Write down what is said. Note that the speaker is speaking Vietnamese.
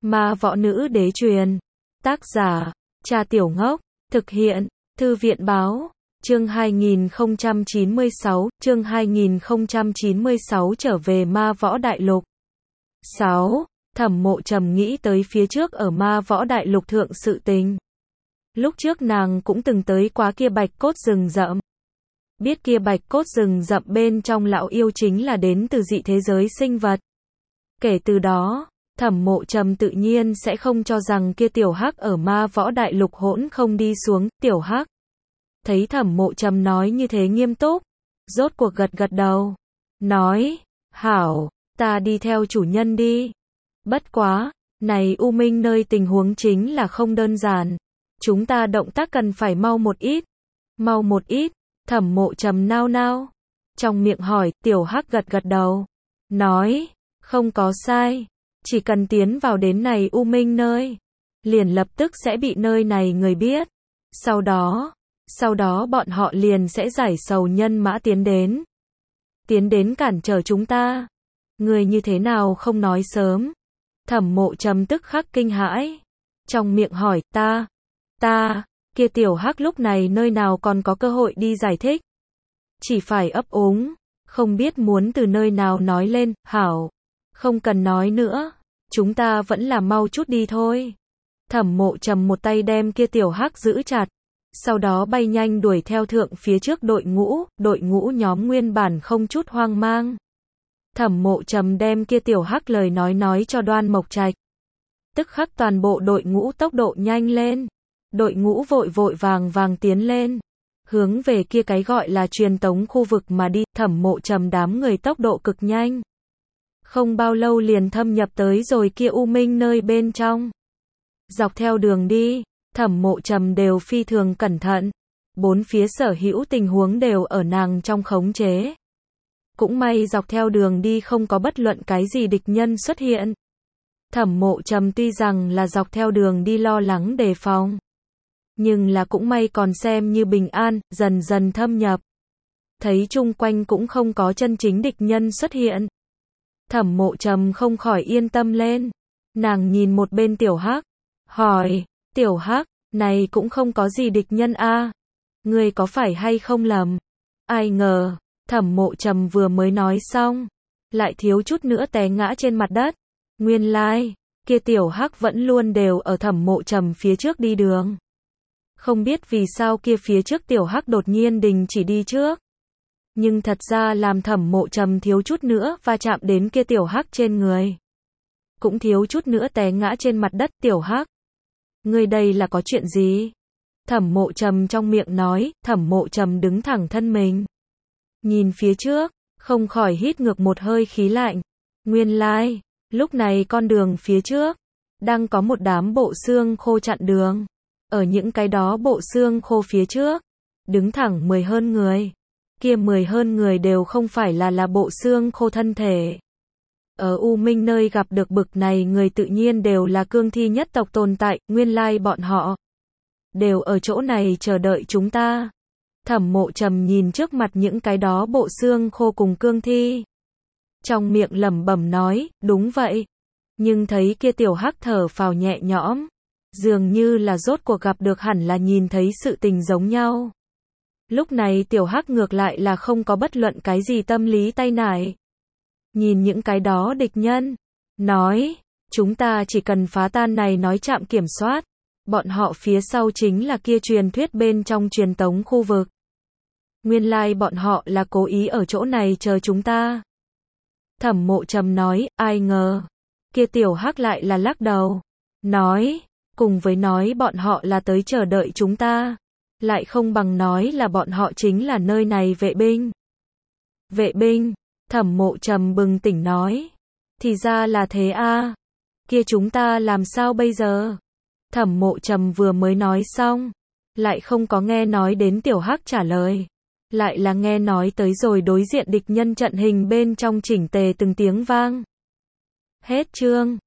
Ma võ nữ đế truyền. Tác giả, Cha Tiểu Ngốc. Thực hiện, Thư viện báo. Chương 2096, chương 2096 trở về Ma Võ Đại Lục. 6. Thẩm Mộ Trầm nghĩ tới phía trước ở Ma Võ Đại Lục thượng sự tình. Lúc trước nàng cũng từng tới quá kia bạch cốt rừng rậm. Biết kia bạch cốt rừng rậm bên trong lão yêu chính là đến từ dị thế giới sinh vật. Kể từ đó, Thẩm Mộ Trầm tự nhiên sẽ không cho rằng kia tiểu hắc ở Ma Võ Đại Lục hỗn không đi xuống. Tiểu hắc thấy Thẩm Mộ Trầm nói như thế nghiêm túc, rốt cuộc gật gật đầu, nói, hảo, ta đi theo chủ nhân đi. Bất quá, này U Minh nơi tình huống chính là không đơn giản, chúng ta động tác cần phải mau một ít. Mau một ít? Thẩm Mộ Trầm nao nao, trong miệng hỏi. Tiểu hắc gật gật đầu, nói, không có sai, chỉ cần tiến vào đến này U Minh nơi, liền lập tức sẽ bị nơi này người biết. Sau đó bọn họ liền sẽ giải sầu nhân mã tiến đến cản trở chúng ta. Người như thế nào không nói sớm? Thẩm Mộ Trầm tức khắc kinh hãi, trong miệng hỏi. Ta, kia tiểu hắc lúc này nơi nào còn có cơ hội đi giải thích, chỉ phải ấp úng, không biết muốn từ nơi nào nói lên. Hảo, không cần nói nữa, chúng ta vẫn là mau chút đi thôi. Thẩm Mộ Trầm một tay đem kia tiểu hắc giữ chặt, sau đó bay nhanh đuổi theo thượng phía trước đội ngũ nhóm nguyên bản không chút hoang mang. Thẩm Mộ Trầm đem kia tiểu hắc lời nói cho Đoan Mộc Trạch. Tức khắc toàn bộ đội ngũ tốc độ nhanh lên, đội ngũ vội vàng tiến lên, hướng về kia cái gọi là truyền tống khu vực mà đi. Thẩm Mộ Trầm đám người tốc độ cực nhanh, không bao lâu liền thâm nhập tới rồi kia U Minh nơi bên trong. Dọc theo đường đi, Thẩm Mộ Trầm đều phi thường cẩn thận, bốn phía sở hữu tình huống đều ở nàng trong khống chế. Cũng may dọc theo đường đi không có bất luận cái gì địch nhân xuất hiện. Thẩm Mộ Trầm tuy rằng là dọc theo đường đi lo lắng đề phòng, nhưng là cũng may còn xem như bình an. Dần dần thâm nhập, thấy chung quanh cũng không có chân chính địch nhân xuất hiện, Thẩm Mộ Trầm không khỏi yên tâm lên. Nàng nhìn một bên tiểu hắc, hỏi, tiểu hắc, này cũng không có gì địch nhân a, ngươi có phải hay không lầm? Ai ngờ, Thẩm Mộ Trầm vừa mới nói xong, lại thiếu chút nữa té ngã trên mặt đất. Nguyên lai, kia tiểu hắc vẫn luôn đều ở Thẩm Mộ Trầm phía trước đi đường. Không biết vì sao kia phía trước tiểu hắc đột nhiên đình chỉ đi trước. Nhưng thật ra làm Thẩm Mộ Trầm thiếu chút nữa va chạm đến kia tiểu hắc trên người, cũng thiếu chút nữa té ngã trên mặt đất. Tiểu hắc, ngươi đây là có chuyện gì? Thẩm Mộ Trầm trong miệng nói. Thẩm Mộ Trầm đứng thẳng thân mình, nhìn phía trước, không khỏi hít ngược một hơi khí lạnh. Nguyên lai, lúc này con đường phía trước đang có một đám bộ xương khô chặn đường. Ở những cái đó bộ xương khô phía trước đứng thẳng 10 hơn người. Kia 10 hơn người đều không phải là bộ xương khô thân thể. Ở U Minh nơi gặp được bực này người tự nhiên đều là cương thi nhất tộc tồn tại. Nguyên lai bọn họ đều ở chỗ này chờ đợi chúng ta. Thẩm Mộ Trầm nhìn trước mặt những cái đó bộ xương khô cùng cương thi, trong miệng lẩm bẩm nói, đúng vậy. Nhưng thấy kia tiểu hắc thở phào nhẹ nhõm, dường như là rốt cuộc gặp được hẳn là nhìn thấy sự tình giống nhau. Lúc này tiểu hắc ngược lại là không có bất luận cái gì tâm lý tay nải. Nhìn những cái đó địch nhân, nói, chúng ta chỉ cần phá tan này nói trạm kiểm soát. Bọn họ phía sau chính là kia truyền thuyết bên trong truyền tống khu vực. Nguyên lai bọn họ là cố ý ở chỗ này chờ chúng ta. Thẩm Mộ Trầm nói. Ai ngờ, kia tiểu hắc lại là lắc đầu, nói, cùng với nói bọn họ là tới chờ đợi chúng ta, lại không bằng nói là bọn họ chính là nơi này vệ binh. Vệ binh? Thẩm Mộ Trầm bừng tỉnh nói, thì ra là thế a. Kia chúng ta làm sao bây giờ? Thẩm Mộ Trầm vừa mới nói xong, lại không có nghe nói đến tiểu hắc trả lời, lại là nghe nói tới rồi đối diện địch nhân trận hình bên trong chỉnh tề từng tiếng vang. Hết chương.